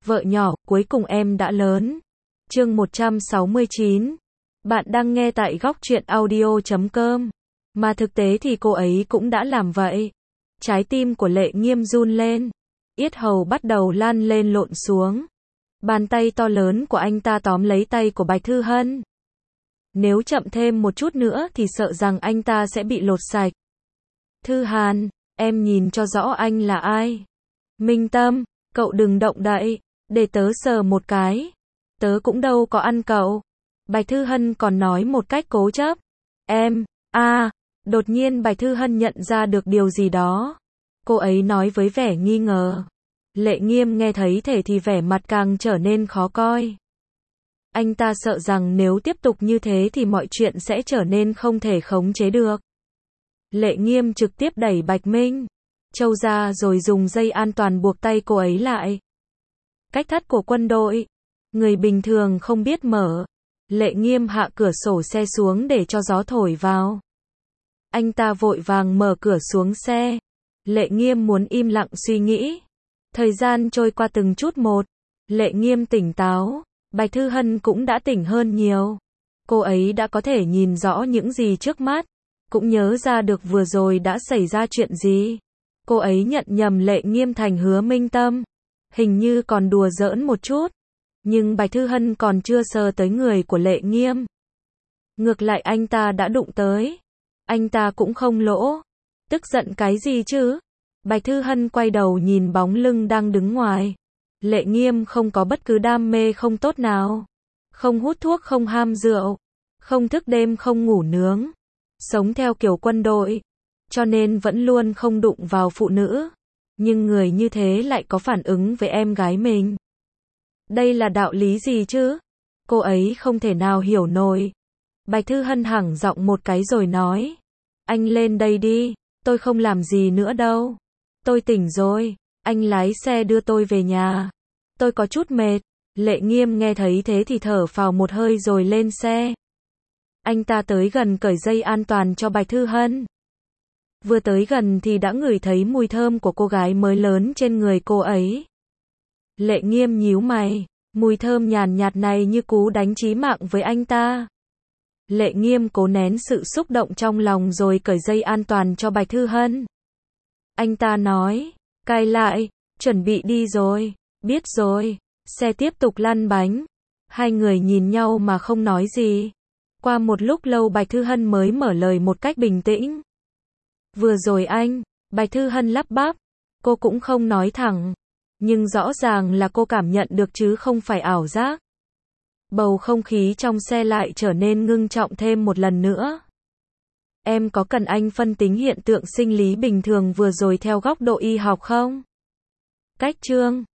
Vợ nhỏ, cuối cùng em đã lớn. Chương 169. Bạn đang nghe tại góc truyện audio.com. Mà thực tế thì cô ấy cũng đã làm vậy. Trái tim của Lệ Nghiêm run lên. Yết hầu bắt đầu lan lên lộn xuống. Bàn tay to lớn của anh ta tóm lấy tay của Bạch Thư Hân. Nếu chậm thêm một chút nữa thì sợ rằng anh ta sẽ bị lột sạch. Thư Hàn, em nhìn cho rõ anh là ai. Minh Tâm, cậu đừng động đậy, để tớ sờ một cái. Tớ cũng đâu có ăn cậu. Bạch Thư Hân còn nói một cách cố chấp. Em, đột nhiên Bạch Thư Hân nhận ra được điều gì đó. Cô ấy nói với vẻ nghi ngờ. Lệ Nghiêm nghe thấy thế thì vẻ mặt càng trở nên khó coi. Anh ta sợ rằng nếu tiếp tục như thế thì mọi chuyện sẽ trở nên không thể khống chế được. Lệ Nghiêm trực tiếp đẩy Bạch Minh Châu ra rồi dùng dây an toàn buộc tay cô ấy lại. Cách thắt của quân đội. Người bình thường không biết mở. Lệ Nghiêm hạ cửa sổ xe xuống để cho gió thổi vào. Anh ta vội vàng mở cửa xuống xe. Lệ Nghiêm muốn im lặng suy nghĩ. Thời gian trôi qua từng chút một. Lệ Nghiêm tỉnh táo. Bạch Thư Hân cũng đã tỉnh hơn nhiều. Cô ấy đã có thể nhìn rõ những gì trước mắt. Cũng nhớ ra được vừa rồi đã xảy ra chuyện gì. Cô ấy nhận nhầm Lệ Nghiêm thành Hứa Minh Tâm. Hình như còn đùa giỡn một chút. Nhưng Bạch Thư Hân còn chưa sờ tới người của Lệ Nghiêm. Ngược lại anh ta đã đụng tới. Anh ta cũng không lỗ. Tức giận cái gì chứ? Bạch Thư Hân quay đầu nhìn bóng lưng đang đứng ngoài. Lệ Nghiêm không có bất cứ đam mê không tốt nào. Không hút thuốc, không ham rượu. Không thức đêm, không ngủ nướng. Sống theo kiểu quân đội. Cho nên vẫn luôn không đụng vào phụ nữ. Nhưng người như thế lại có phản ứng với em gái mình. Đây là đạo lý gì chứ? Cô ấy không thể nào hiểu nổi. Bạch Thư Hân hẳng giọng một cái rồi nói. Anh lên đây đi, tôi không làm gì nữa đâu. Tôi tỉnh rồi, anh lái xe đưa tôi về nhà. Tôi có chút mệt. Lệ Nghiêm nghe thấy thế thì thở phào một hơi rồi lên xe. Anh ta tới gần cởi dây an toàn cho Bạch Thư Hân. Vừa tới gần thì đã ngửi thấy mùi thơm của cô gái mới lớn trên người cô ấy. Lệ Nghiêm nhíu mày, mùi thơm nhàn nhạt này như cú đánh chí mạng với anh ta. Lệ Nghiêm cố nén sự xúc động trong lòng rồi cởi dây an toàn cho Bạch Thư Hân. Anh ta nói, cài lại, chuẩn bị đi rồi, biết rồi. Xe tiếp tục lăn bánh. Hai người nhìn nhau mà không nói gì. Qua một lúc lâu Bạch Thư Hân mới mở lời một cách bình tĩnh. Vừa rồi Bạch Thư Hân lắp bắp. Cô cũng không nói thẳng. Nhưng rõ ràng là cô cảm nhận được chứ không phải ảo giác. Bầu không khí trong xe lại trở nên ngưng trọng thêm một lần nữa. Em có cần anh phân tích hiện tượng sinh lý bình thường vừa rồi theo góc độ y học không? Cách chương